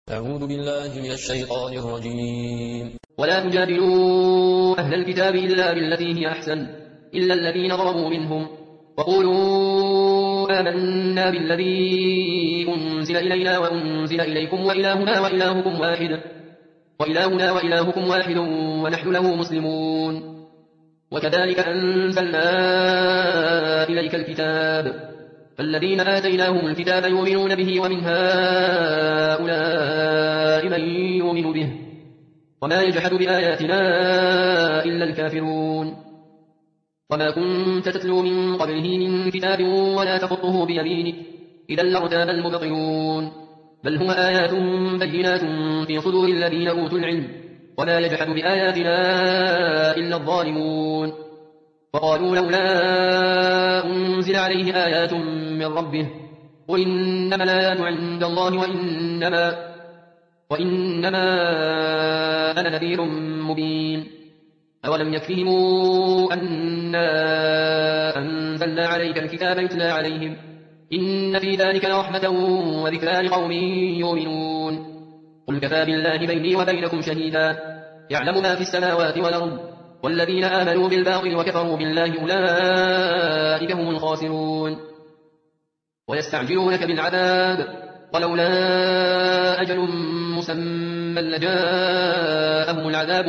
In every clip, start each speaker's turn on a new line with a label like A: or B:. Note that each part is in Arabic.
A: أعوذ بالله من الشيطان الرجيم.
B: ولا تجادلوا أهل الكتاب إلا بالتي هي أحسن إلا الذين ظلموا منهم وقولوا آمنا بالذي أنزل إلينا وأنزل إليكم وإلهنا وإلهكم واحد ونحن له مسلمون. وكذلك أنزلنا إليك الكتاب فالذين آتيناهم الكتاب يؤمنون به ومن هؤلاء من يؤمن به وما يجحد بآياتنا إلا الكافرون. وما كنت تتلو من قبله من كتاب ولا تخطه بيمينك إذا لارتاب المبطلون بل هو آيات بينات في صدور الذين أوتوا العلم وما يجحد بآياتنا إلا الظالمون. وقالوا لولا أنزل عليه آيات من ربه قل إنما الآيات عند الله وإنما أنا نذير مبين. أولم يكفهم أنا أنزلنا عليك الكتاب يتلى عليهم إن في ذلك لرحمة وذكرى لقوم يؤمنون. قل كفى بالله بيني وبينكم شهيدا يعلم ما في السماوات والأرض والذين آمنوا بالباطل وكفروا بالله أولئك هم الخاسرون. ويستعجلونك بالعذاب ولولا أجل مسمى لجاءهم العذاب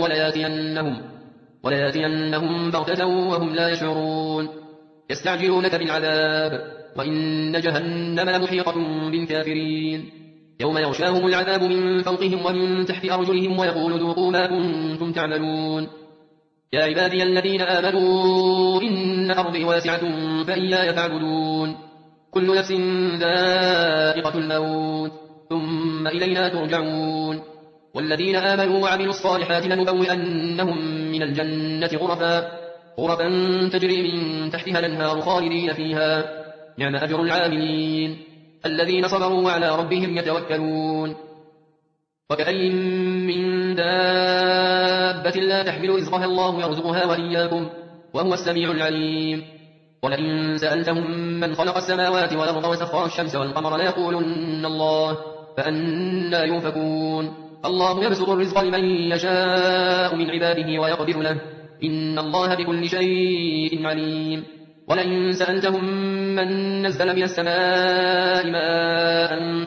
B: ولياتينهم بغتة وهم لا يشعرون. يستعجلونك بالعذاب وإن جهنم لمحيطة بالكافرين يوم يغشاهم العذاب من فوقهم ومن تحت أرجلهم ويقول ذوقوا ما كنتم تعملون. يا عبادي الذين آمنوا إن أرضي واسعة فإياي فاعبدون. كل نفس ذائقة الموت ثم إلينا ترجعون. والذين آمنوا وعملوا الصالحات لنبوئنهم من الجنة غرفا تجري من تحتها الأنهار خالدين فيها نعم أجر العاملين الذين صبروا وعلى ربهم يتوكلون. وكأي من دابة لا تحمل رزقها الله يرزقها وإياكم وهو السميع العليم. ولئن سألتهم من خلق السماوات والأرض وسخر الشمس والقمر ليقولن الله فأنى يؤفكون. الله يبسط الرزق لمن يشاء من عباده ويقدر له إن الله بكل شيء عليم. ولئن سألتهم من نزل من السماء ماء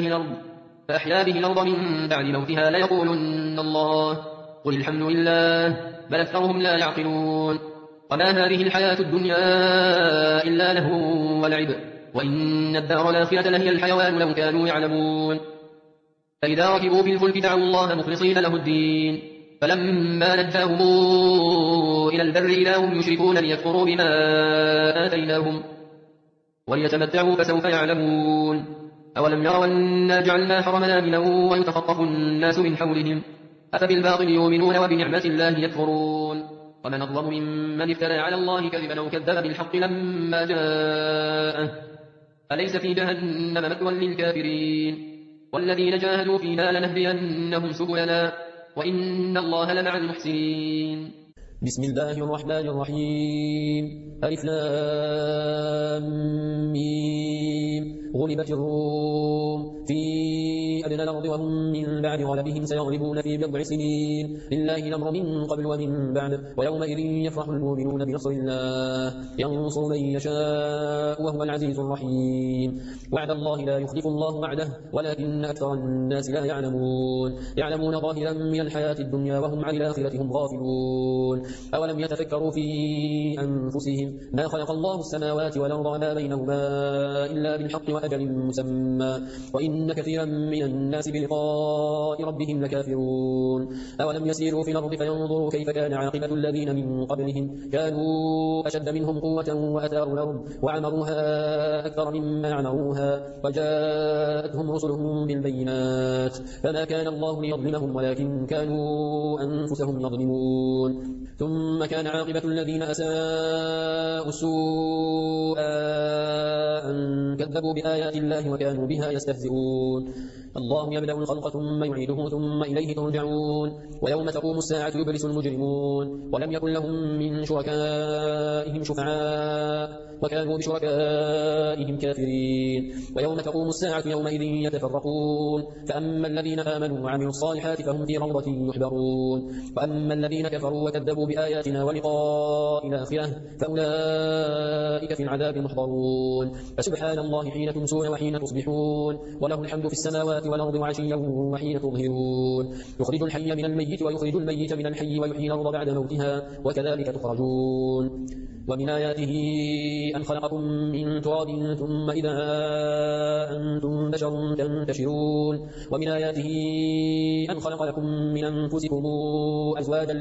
B: فأحيا به الأرض من بعد موتها ليقولن الله قل الحمد لله بل أكثرهم لا يعقلون. وما هذه الحياة الدنيا إلا لهو ولعب وإن الدار الآخرة لهي الحيوان لو كانوا يعلمون. فإذا ركبوا في الفلك دعوا الله مخلصين له الدين فلما نجاهم إلى البر إذا هم يشركون ليكفروا بما آتيناهم وليتمتعوا فسوف يعلمون. أولم يروا أنا جعلنا حرمنا آمنا ويتخطف الناس من حولهم أفبالباطل يؤمنون وبنعمة الله يكفرون. ومن أظلم ممن افترى على الله كذبا أو كذب بالحق لما جاءه أليس في جهنم مثوى للكافرين. والذين جاهدوا فينا لنهدينهم سبلنا وإن الله لمع المحسنين.
A: بسم الله الرحمن الرحيم. ألف لام ميم. غلبت الروم في أدنى الأرض وهم من بعد غلبهم سيغلبون في بضع سنين لله الأمر من قبل ومن بعد ويومئذ يفرح المؤمنون بنصر الله ينصر من يشاء وهو العزيز الرحيم. وعد الله لا يخلف الله وعده ولكن أكثر الناس لا يعلمون ظاهرا من الحياة الدنيا وهم عن الآخرة هم غافلون. أولم يتفكروا في أنفسهم ما خلق الله السماوات والأرض وما بينهما إلا بالحق وأجل مسمى وإن كثيرا من الناس بلقاء ربهم لكافرون. أولم يسيروا في الأرض فينظروا كيف كان عاقبة الذين من قبلهم كانوا أشد منهم قوة وأثاروا الأرض وعمروها أكثر مما عمروها وجاءتهم رسلهم بالبينات فما كان الله ليظلمهم ولكن كانوا أنفسهم يظلمون. ثم كان عاقبة الذين أساءوا السوء أن كذبوا بآيات الله وكانوا بها يستهزئون. الله يبدأ الخلق ثم يعيده ثم إليه ترجعون ويوم تقوم الساعة يبلس المجرمون ولم يكن لهم من شركائهم شفعاء وكانوا بشركائهم كافرين ويوم تقوم الساعة يومئذ يتفرقون فأما الذين آمنوا وعملوا الصالحات فهم في روضة يحبرون وأما الذين كفروا وكذبوا بآياتنا ولقاء الآخرة فأولئك في العذاب محضرون فسبحان الله حين تمسون وحين تصبحون وله الحمد في السماوات والأرض وعشيا وحين تظهرون يخرج الحي من الميت ويخرج الميت من الحي ويحيي الأرض بعد موتها وكذلك تخرجون ومن آياته أن خلقكم من تراب ثم إذا أنتم بشر تنتشرون ومن آياته أن خلق لكم من أنفسكم أزواجا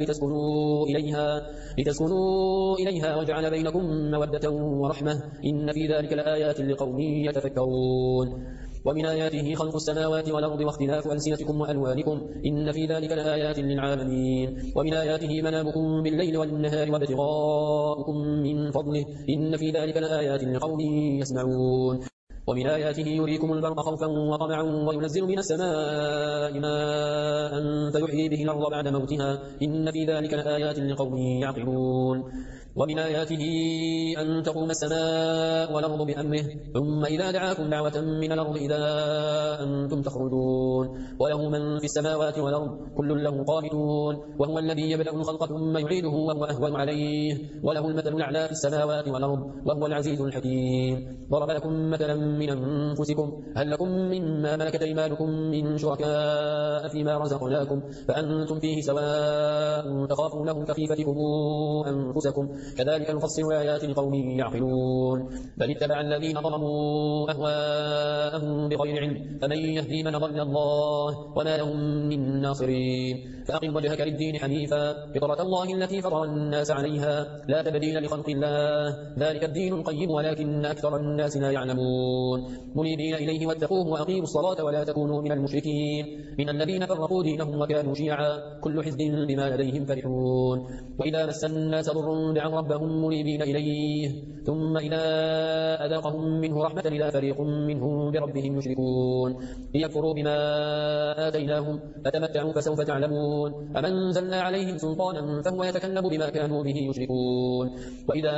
A: لتسكنوا إليها وجعل بينكم مودة ورحمة إن في ذلك لآيات لقوم يتفكرون ومن آياته خلق السماوات والأرض واختلاف ألسنتكم وألوانكم إن في ذلك لآيات للعالمين ومن آياته منامكم بالليل والنهار وابتغاؤكم من فضله إن في ذلك لآيات لقوم يسمعون ومن آياته يريكم البرق خوفا وطمعا وينزل من السماء ماء فيحيي به الأرض بعد موتها إن في ذلك لآيات لقوم يعقلون ومن آياته أن تقوم السماء والأرض بأمره ثم إذا دعاكم دعوة من الأرض إذا أنتم تخرجون وله من في السماوات والأرض كل له قانتون وهو الذي يبدأ الخلق ثم يعيده وهو أهون عليه وله المثل الأعلى في السماوات والأرض وهو العزيز الحكيم ضرب لكم مثلا من أنفسكم هل لكم مما ملكت أيمانكم من شركاء فيما رزقناكم فأنتم فيه سواء تخافونهم كخيفتكم أنفسكم كذلك نفصل الآيات لقوم يعقلون بل اتبع الذين ظلموا أهواءهم بغير علم فمن يهدي من ضل الله وما لهم من ناصرين فأقم وجهك للدين حنيفا فطرة الله التي فطر الناس عليها لا تبديل لخلق الله ذلك الدين القيم ولكن أكثر الناس لا يعلمون منيبين إليه واتقوه وأقيموا الصلاة ولا تكونوا من المشركين من الذين فرقوا دينهم وكانوا شيعا كل حزب بما لديهم فرحون وإذا مس الناس ضر دعوا ربهم منيبين إليه ثم إذا أذاقهم منه رحمة إذا فريق منهم بربهم يشركون ليكفروا بما آتيناهم فتمتعوا فسوف تعلمون أم أنزلنا عليهم سلطانا فهو يتكلم بما كانوا به يشركون وإذا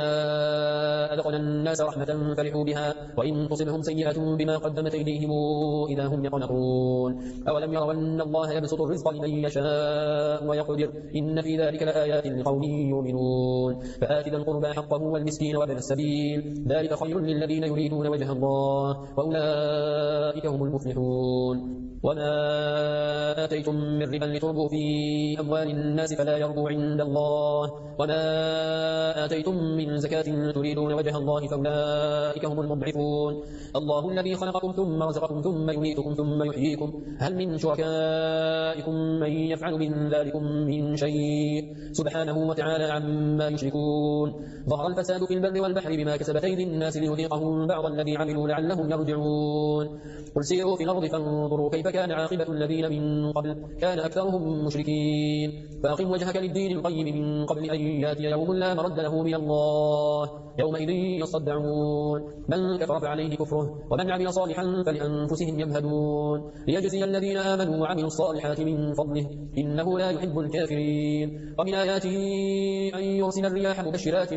A: أذقنا الناس رحمة فرحوا بها وإن تصبهم سيئة بما قدمت أيديهم إذا هم يقنطون أولم يروا أن الله يبسط الرزق لمن يشاء ويقدر إن في ذلك لآيات لقوم يؤمنون فآت ذا القربى حقه والمسكين وابن السبيل ذلك خير للذين يريدون وجه الله وأولئك هم المفلحون وما آتيتم من ربا لتربوا في أموال الناس فلا يربو عند الله وما آتيتم من زكاة تريدون وجه الله فأولئك هم المضعفون الله الذي خلقكم ثم رزقكم ثم يميتكم ثم يحييكم هل من شركائكم من يفعل من ذلكم من شيء سبحانه وتعالى عما يشركون ظهر الفساد في البر والبحر بما كسبت أيدي الناس ليذيقهم بعض الذي عملوا لعلهم يرجعون قل سيروا في الأرض فانظروا كيف كان عاقبة الذين من قبل كان أكثرهم مشركين فأقم وجهك للدين القيم من قبل أن يأتي يوم لا مرد له من الله يومئذ يصدعون من كفر فعليه كفره ومن عمل صالحا فلأنفسهم يمهدون ليجزي الذين آمنوا وعملوا الصالحات من فضله إنه لا يحب الكافرين ومن آياته أن يرسل الرياح مبشرات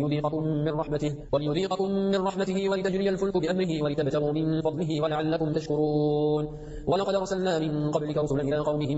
A: وليذيقكم من رحمته ولتجري الفلك بأمره ولتبتغوا من فضله ولعلكم تشكرون ولقد أرسلنا من قبلك رسلا إلى قومهم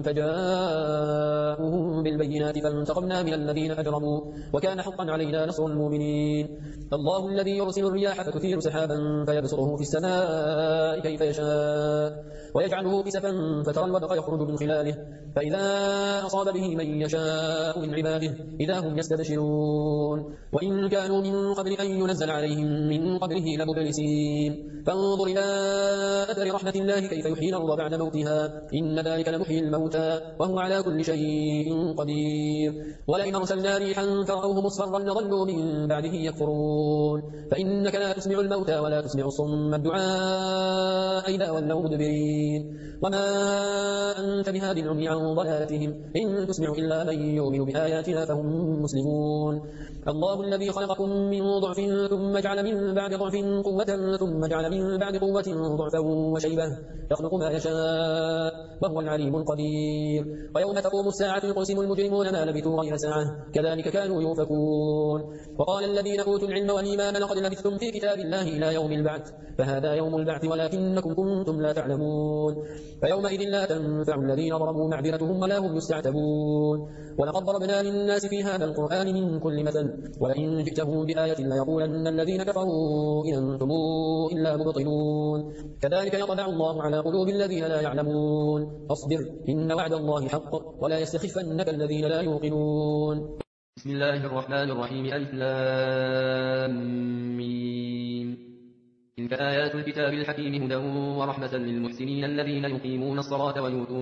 A: فجاءوهم بالبينات فانتقمنا من الذين أجرموا وكان حقا علينا نصر المؤمنين الله الذي يرسل الرياح فتثير سحابا فيبسطه في السماء كيف يشاء ويجعله كسفا فترى الودق يخرج من خلاله فإذا أصاب به من يشاء من عباده إذا هم يستبشرون وإن كانوا من قبل أن ينزل عليهم من قبله لمبلسين فانظر إلى أثر رحمة الله كيف يحيي الأرض بعد موتها إن ذلك لمحيي الموتى وهو على كل شيء قدير ولئن أرسلنا ريحا فرأوه مصفرا لظلوا من بعده يكفرون فإنك لا تسمع الموتى ولا تسمع الصم الدعاء إذا ولوا مدبرين وما أنت بهاد العمي عن ضلالتهم إن تسمع إلا من يؤمن بآياتنا فهم مسلمون الله الذي خلقكم من ضعف ثم جعل من بعد ضعف قوة ثم جعل من بعد قوة ضعفا وشيبة يخلق ما يشاء يشاء وهو العليم القدير. ويوم تقوم الساعة يقسم المجرمون ما لبثوا غير ساعة كذلك كانوا يؤفكون. وقال الذين أوتوا العلم والإيمان لقد لبثتم في كتاب الله إلى يوم البعث فهذا يوم البعث ولكنكم كنتم لا تعلمون. فيومئذ لا تنفع الذين ظلموا معذرتهم ولا هم يستعتبون. ولقد ضربنا للناس في هذا القرآن من كل مثل ولئن جئتهم بآية ليقولن الذين كفروا إن أنتم إلا مبطلون. كذلك يطبع الله على قلوب الذين لا يعلمون. فاصبر إن وعد الله حق ولا يستخفنك الذين لا يوقنون.
B: بسم الله الرحمن الرحيم. ألف لام ميم. تلك آيات الكتاب الحكيم هدى ورحمة للمحسنين الذين يقيمون الصلاة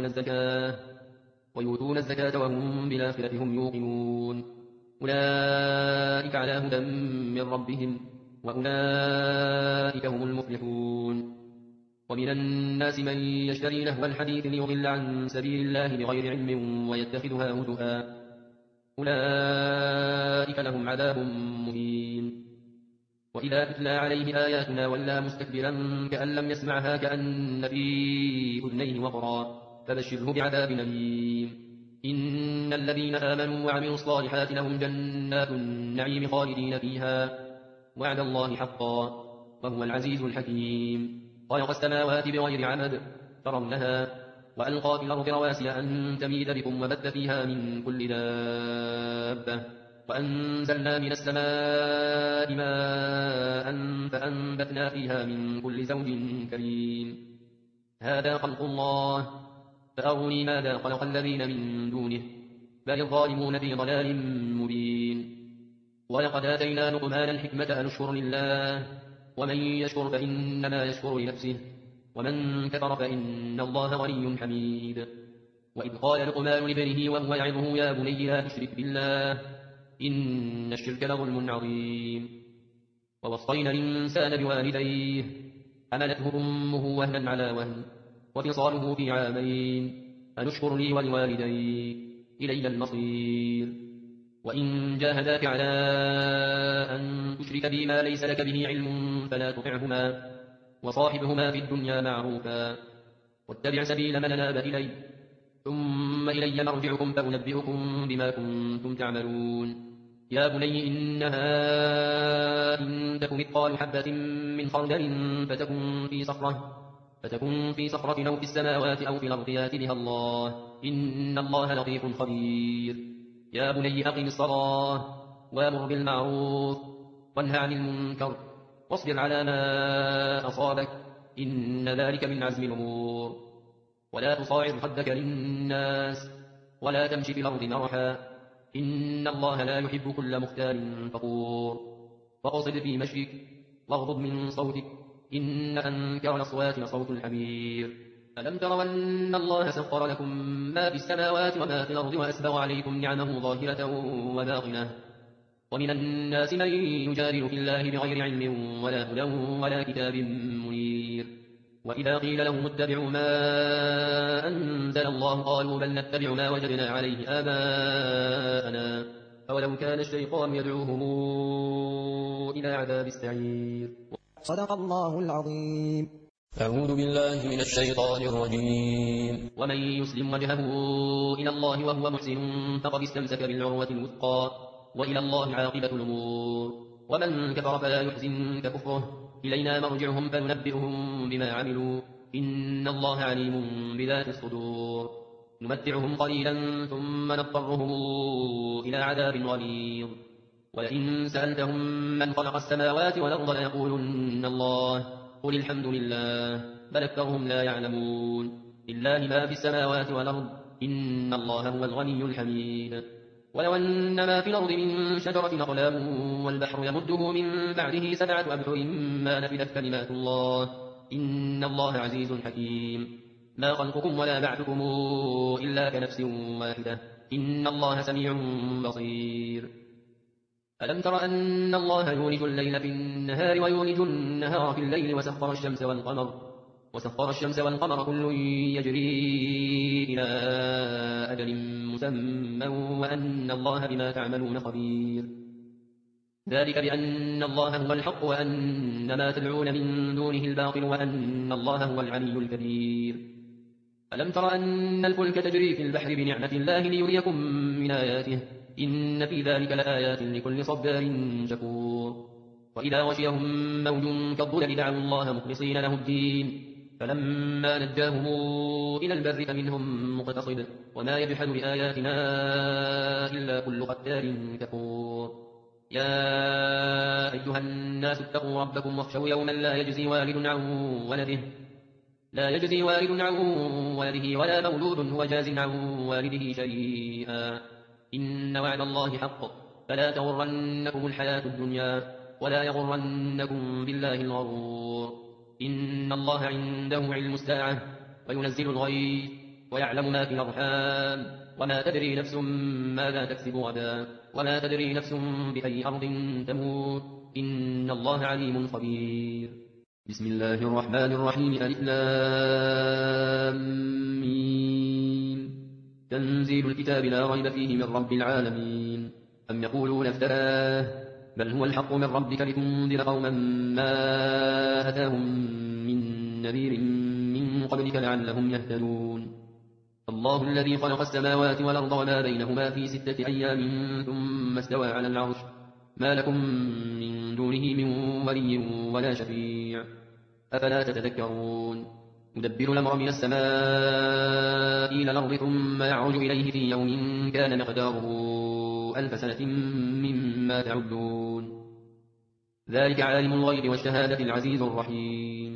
B: ويؤتون الزكاة وهم بالآخرة هم يوقنون. أولئك على هدى من ربهم وأولئك هم المفلحون. ومن الناس من يشتري لهو الحديث ليضل عن سبيل الله بغير علم ويتخذها هزؤا أولئك لهم عذاب مهين. وإذا تتلى عليه آياتنا ولى مستكبرا كأن لم يسمعها كأن في أذنيه وقرا فبشره بعذاب أليم. إن الذين آمنوا وعملوا الصالحات لهم جنات النعيم خالدين فيها وعد الله حقا وهو العزيز الحكيم. خلق السماوات بغير عمد ترونها وألقى في الأرض رواسي أن تميد بكم وبث فيها من كل دابة وأنزلنا من السماء ماء فأنبتنا فيها من كل زوج كريم. هذا خلق الله فأروني ماذا خلق الذين من دونه بل الظالمون في ضلال مبين. ولقد آتينا لقمان الحكمة أن اشكر لله ومن يشكر فإنما يشكر لنفسه ومن كفر فإن الله غني حميد. وإذ قال لقمان لابنه وهو يعظه يا بني لا تشرك بالله إن الشرك لظلم عظيم. ووصينا الإنسان بوالديه حملته أمه وهنا على وهن وفصاله في عامين أن اشكر لي ولوالديك إلي المصير. وإن جاهداك على أن تشرك بي ما ليس لك به علم فلا تطعهما وصاحبهما في الدنيا معروفا واتبع سبيل من أناب إلي ثم إلي مرجعكم فأنبئكم بما كنتم تعملون. يا بني إنها إن تك مثقال حبة من خردل فتكن في صخرة أو في السماوات أو في الأرض يأت بها الله إن الله لطيف خبير. يا بني أقم الصلاة وأمر بالمعروف وانهى عن المنكر واصبر على ما أصابك إن ذلك من عزم الأمور. ولا تصاعد خدك للناس ولا تمش في الأرض مرحا إن الله لا يحب كل مختال فخور. واقصد في مشيك واغضض من صوتك إن أنكر الأصوات لصوت الحمير. ألم تروا أن الله سخر لكم ما في السماوات وما في الأرض وأسبغ عليكم نعمه ظاهرة وباطنة ومن الناس من يجادل في الله بغير علم ولا هدى ولا كتاب منير. وإذا قيل لهم اتبعوا ما أنزل الله قالوا بل نتبع ما وجدنا عليه آباءنا أولو كان الشيطان يدعوهم إلى عذاب السعير.
C: صدق الله العظيم.
A: أعوذ بالله من الشيطان الرجيم.
B: ومن يسلم وجهه إلى الله وهو محسن فقد استمسك بالعروة الوثقى وإلى الله عاقبة الأمور. ومن كفر فلا يحزنك كفره إلينا مرجعهم فننبئهم بما عملوا إن الله عليم بذات الصدور. نمتعهم قليلا ثم نضطرهم إلى عذاب غليظ. ولئن سألتهم من خلق السماوات والأرض ليقولن الله قل الحمد لله بل أكثرهم لا يعلمون. لله ما في السماوات والأرض إن الله هو الغني الحميد. ولو أن ما في الأرض من شجرة أقلام والبحر يمده من بعده 7 أبحر ما نفدت كلمات الله إن الله عزيز حكيم. ما خلقكم ولا بعثكم إلا كنفس واحدة إن الله سميع بصير. ألم تر أن الله يولج الليل في النهار ويولج النهار في الليل وسخر الشمس والقمر كل يجري إلى أجل مسمى وأن الله بما تعملون خبير. ذلك بأن الله هو الحق وأن ما تدعون من دونه الباطل وأن الله هو العلي الكبير. ألم تر أن الفلك تجري في البحر بنعمة الله ليريكم من آياته إن في ذلك لآيات لكل صبار شكور وإذا غشيهم موج كالظلل دعوا الله مخلصين له الدين فلما نجاهم إلى البر فمنهم مقتصد وما يجحد بآياتنا إلا كل ختار كفور يا أيها الناس اتقوا ربكم واخشوا يوما لا يجزي والد عن ولده ولا مولود هو جاز عن والده شيئا إن وعد الله حق فلا تغرنكم الحياة الدنيا ولا يغرنكم بالله الغرور إن الله عنده علم الساعة وينزل الغيث ويعلم ما في الأرحام وما تدري نفس ماذا تكسب غدا وما تدري نفس بأي أرض تموت إن الله عليم خبير بسم الله الرحمن الرحيم ألف لام ميم تنزيل الكتاب لا ريب فيه من رب العالمين أم يقولون افتراه بل هو الحق من ربك لتنذر قوما ما أتاهم من نذير من قبلك لعلهم يهتدون الله الذي خلق السماوات والأرض وما بينهما في 6 أيام ثم استوى على العرش ما لكم من دونه من ولي ولا شفيع أفلا تتذكرون يدبر الأمر من السماء إلى الأرض ثم يعرج إليه في يوم كان مقداره 1000 سنة مما تعدون ذلك عالم الغيب والشهادة العزيز الرحيم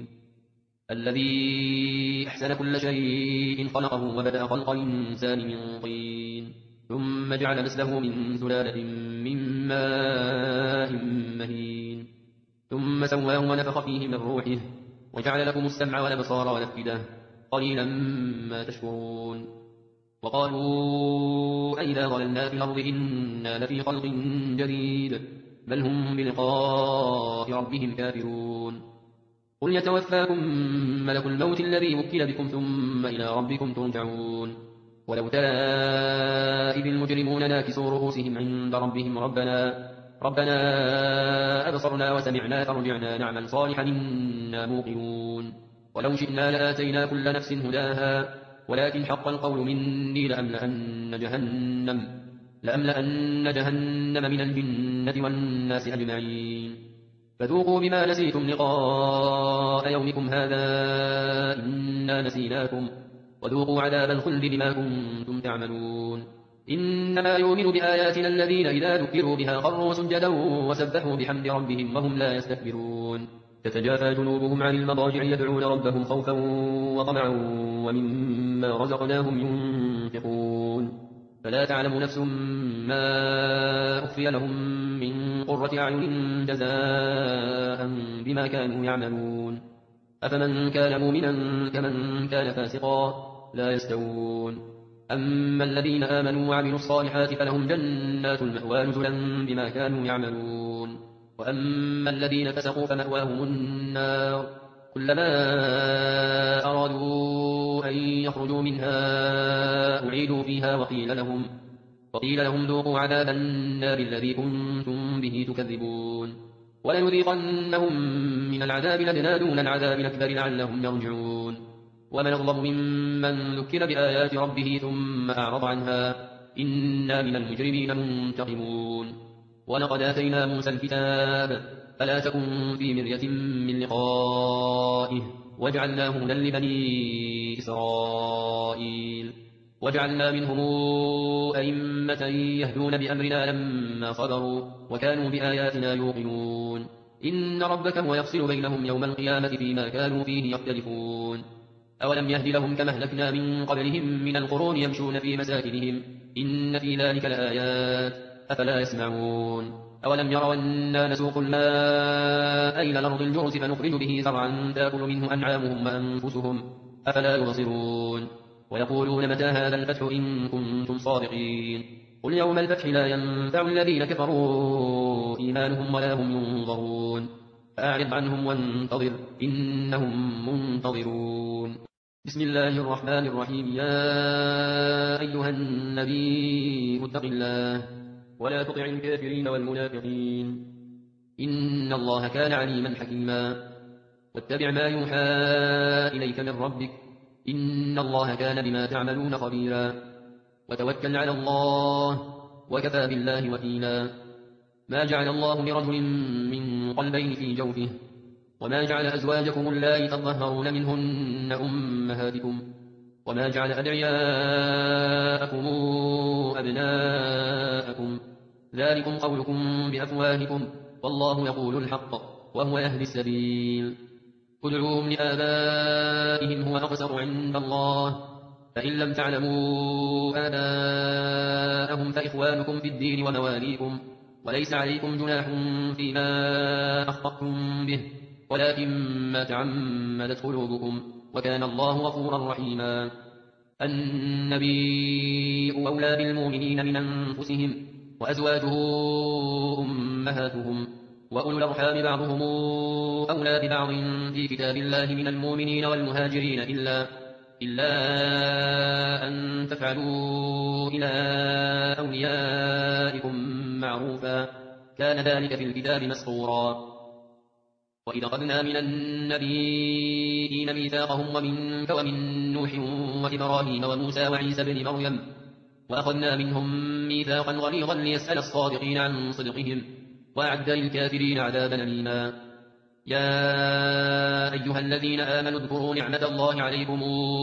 B: الذي أحسن كل شيء خلقه وبدأ خلق الإنسان من طين ثم جعل نسله من سلالة من ماء مهين ثم سواه ونفخ فيه من روحه وجعل لكم السمع والأبصار والأفئدة قليلا ما تشكرون وقالوا أئذا ضللنا في الأرض إنا لفي خلق جديد بل هم بلقاء ربهم كافرون قل يتوفاكم ملك الموت الذي وكل بكم ثم إلى ربكم ترجعون ولو ترى إذ المجرمون ناكسوا رؤوسهم عند ربهم ربنا أبصرنا وسمعنا فارجعنا نعمل صالحا إنا موقنون ولو شئنا لآتينا كل نفس هداها ولكن حق القول مني لأملأن جهنم من الجنة والناس أجمعين فذوقوا بما نسيتم لقاء يومكم هذا إنا نسيناكم وذوقوا عذاب الخلد بما كنتم تعملون إنما يؤمن بآياتنا الذين إذا ذكروا بها خروا سجدا وسبحوا بحمد ربهم وهم لا يستكبرون تتجافى جنوبهم عن المضاجع يدعون ربهم خوفا وطمعا ومما رزقناهم ينفقون فلا تعلم نفس ما أخفي لهم من قرة أعين جزاء بما كانوا يعملون أفمن كان مؤمنا كمن كان فاسقا لا يستوون أما الذين آمنوا وعملوا الصالحات فلهم جنات المأوى نزلا بما كانوا يعملون وأما الذين فسقوا فمأواهم النار كلما أرادوا أن يخرجوا منها أعيدوا فيها وقيل لهم ذوقوا عذاب النار الذي كنتم به تكذبون ولنذيقنهم من العذاب الأدنى دون العذاب الأكبر لعلهم يرجعون ومن أظلم ممن ذكر بآيات ربه ثم أعرض عنها إنا من المجرمين منتقمون ولقد آتينا موسى الكتاب فلا تكن في مرية من لقائه وجعلناه هدى لبني إسرائيل وجعلنا منهم أئمة يهدون بأمرنا لما صبروا وكانوا بآياتنا يوقنون إن ربك هو يفصل بينهم يوم القيامة فيما كانوا فيه يختلفون أولم يهد لهم كما أهلكنا من قبلهم من القرون يمشون في مساكنهم إن في ذلك لآيات أفلا يسمعون أولم يروا أنا نسوق الماء إلى الأرض الجرز فنخرج به زرعا تأكل منه أنعامهم وأنفسهم أفلا يبصرون ويقولون متى هذا الفتح إن كنتم صادقين قل يوم الفتح لا ينفع الذين كفروا إيمانهم ولا هم ينظرون فأعرض عنهم وانتظر إنهم منتظرون بسم الله الرحمن الرحيم يا أيها النبي اتق الله ولا تطع الكافرين والمنافقين إن الله كان عليما حكيما واتبع ما يوحى إليك من ربك إن الله كان بما تعملون خبيرا وتوكل على الله وكفى بالله وكيلا ما جعل الله لرجل من قلبين في جوفه وما جعل أزواجكم اللائي تظهرون منهن أمهاتكم وما جعل أدعياءكم أبناءكم ذلكم قولكم بأفواهكم والله يقول الحق وهو يهدي السبيل ادعوهم لآبائهم هو أقسط عند الله فإن لم تعلموا آباءهم فإخوانكم في الدين ومواليكم وليس عليكم جناح فيما أخطأتم به ولكن ما تعمدت قلوبكم وكان الله غفورا رحيما النبي أولى بالمؤمنين من أنفسهم وأزواجه أمهاتهم وأولو الأرحام بعضهم أولى ببعض في كتاب الله من المؤمنين والمهاجرين إلا أن تفعلوا إلى أوليائكم معروفا كان ذلك في الكتاب مسطورا وإذ أخذنا من النبيين ميثاقهم ومنك ومن نوح وإبراهيم وموسى وعيسى بن مريم وأخذنا منهم ميثاقا غليظا ليسأل الصادقين عن صدقهم وأعد للكافرين عذابا أليما يا أيها الذين آمنوا اذكروا نعمة الله عليكم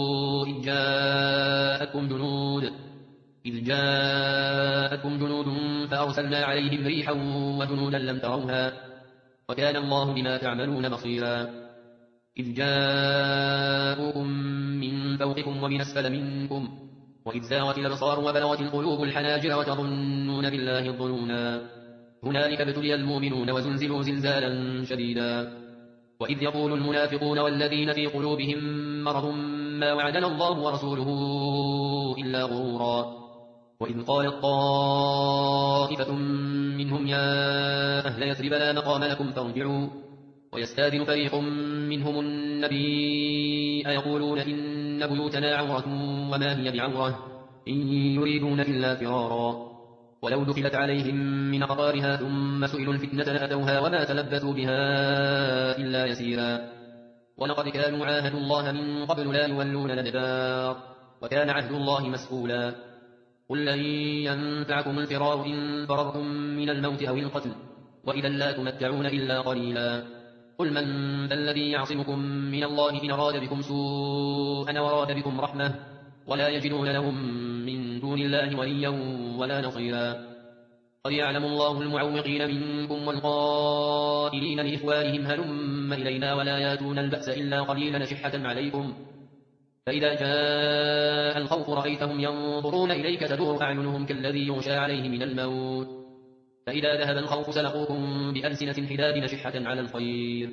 B: إذ جاءتكم جنود فأرسلنا عليهم ريحا وجنودا لم تروها وكان الله بما تعملون بصيرا إذ جاءوكم من فوقكم ومن أسفل منكم وإذ زاغت الأبصار وبلغت القلوب الحناجر وتظنون بالله الظنونا هنالك ابتلي المؤمنون وزلزلوا زلزالا شديدا وإذ يقول المنافقون والذين في قلوبهم مرض ما وعدنا الله ورسوله إلا غرورا وإذ قالت طائفة منهم يا أهل يثرب لا مقام لكم فارجعوا ويستاذن فريق منهم النبي يقولون إن بيوتنا عورة وما هي بعورة إن يريدون إلا فرارا ولو دخلت عليهم من أقطارها ثم سئلوا الفتنة لأتوها وما تلبثوا بها إلا يسيرا ولقد كانوا عاهدوا الله من قبل لا يولون الأدبار وكان عهد الله مسؤولا قل لن ينفعكم الفرار إن فررتم من الموت أو القتل وإذا لا تمتعون إلا قليلا قل من ذا الذي يعصمكم من الله إن أراد بكم سوءا وراد بكم رحمة ولا يجدون لهم من دون الله وليا ولا نصيرا قد يعلم الله المعوقين منكم والقائلين لإخوانهم هلم إلينا ولا ياتون البأس إلا قليلا شحة عليكم فإذا جاء الخوف رأيتهم ينظرون إليك تدور أعينهم كالذي يغشى عليه من الموت فإذا ذهب الخوف سلقوكم بألسنة حداد شحة على الخير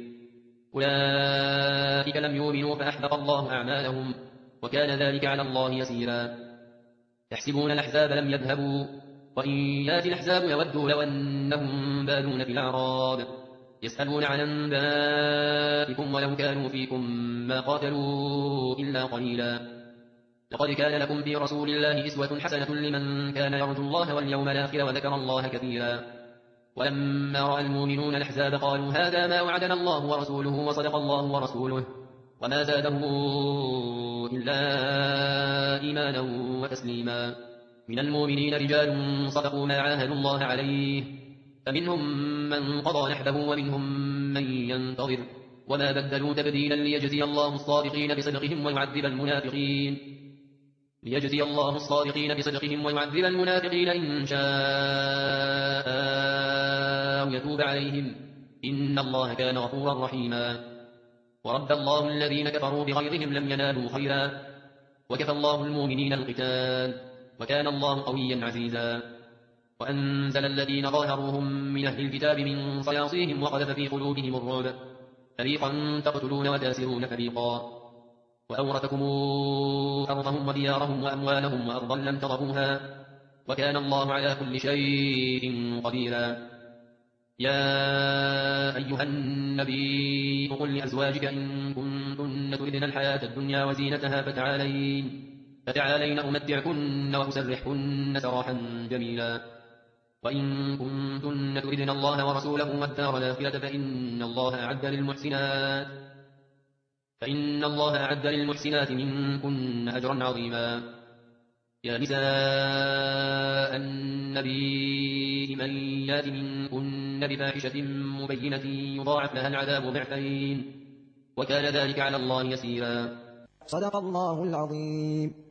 B: أولئك لم يؤمنوا فأحبط الله أعمالهم وكان ذلك على الله يسيرا يحسبون الأحزاب لم يذهبوا وإن يأتي الأحزاب يودوا لو أنهم بادون في الأعراب يسألون عن أنبائكم ولو كانوا فيكم ما قاتلوا إلا قليلا لقد كان لكم في رسول الله أسوة حسنة لمن كان يرجو الله واليوم الآخر وذكر الله كثيرا ولما رأى المؤمنون الأحزاب قالوا هذا ما وعدنا الله ورسوله وصدق الله ورسوله وما زادهم إلا إيمانا وتسليما من المؤمنين رجال صدقوا ما عاهدوا الله عليه فمنهم من قضى نحبه ومنهم من ينتظر وما بدلوا تبديلا ليجزي الله الصادقين بصدقهم ويعذب المنافقين إن شاء أو يتوب عليهم إن الله كان غفورا رحيما ورد الله الذين كفروا بغيظهم لم ينالوا خيرا وكفى الله المؤمنين القتال وكان الله قويا عزيزا وأنزل الذين ظاهروهم من أهل الكتاب من صياصيهم وقذف في قلوبهم الرعب فريقا تقتلون وتاسرون فريقا وأورثكم أرضهم وديارهم وأموالهم وأرضا لم تطئوها وكان الله على كل شيء قديرا يا أيها النبي قل لأزواجك إن كنتن تردن الحياة الدنيا وزينتها فتعالين أمتعكن وأسرحكن سراحا جميلا وإن كنتن تردن الله ورسوله والدار الآخرة فإن الله أعد فإن الله أعد للمحسنات منكن أجرا عظيما. يا نساء النبي من يات منكن بفاحشة مبينة يضاعف لها العذاب ضعفين وكان ذلك على الله يسيرا.
C: صدق الله العظيم.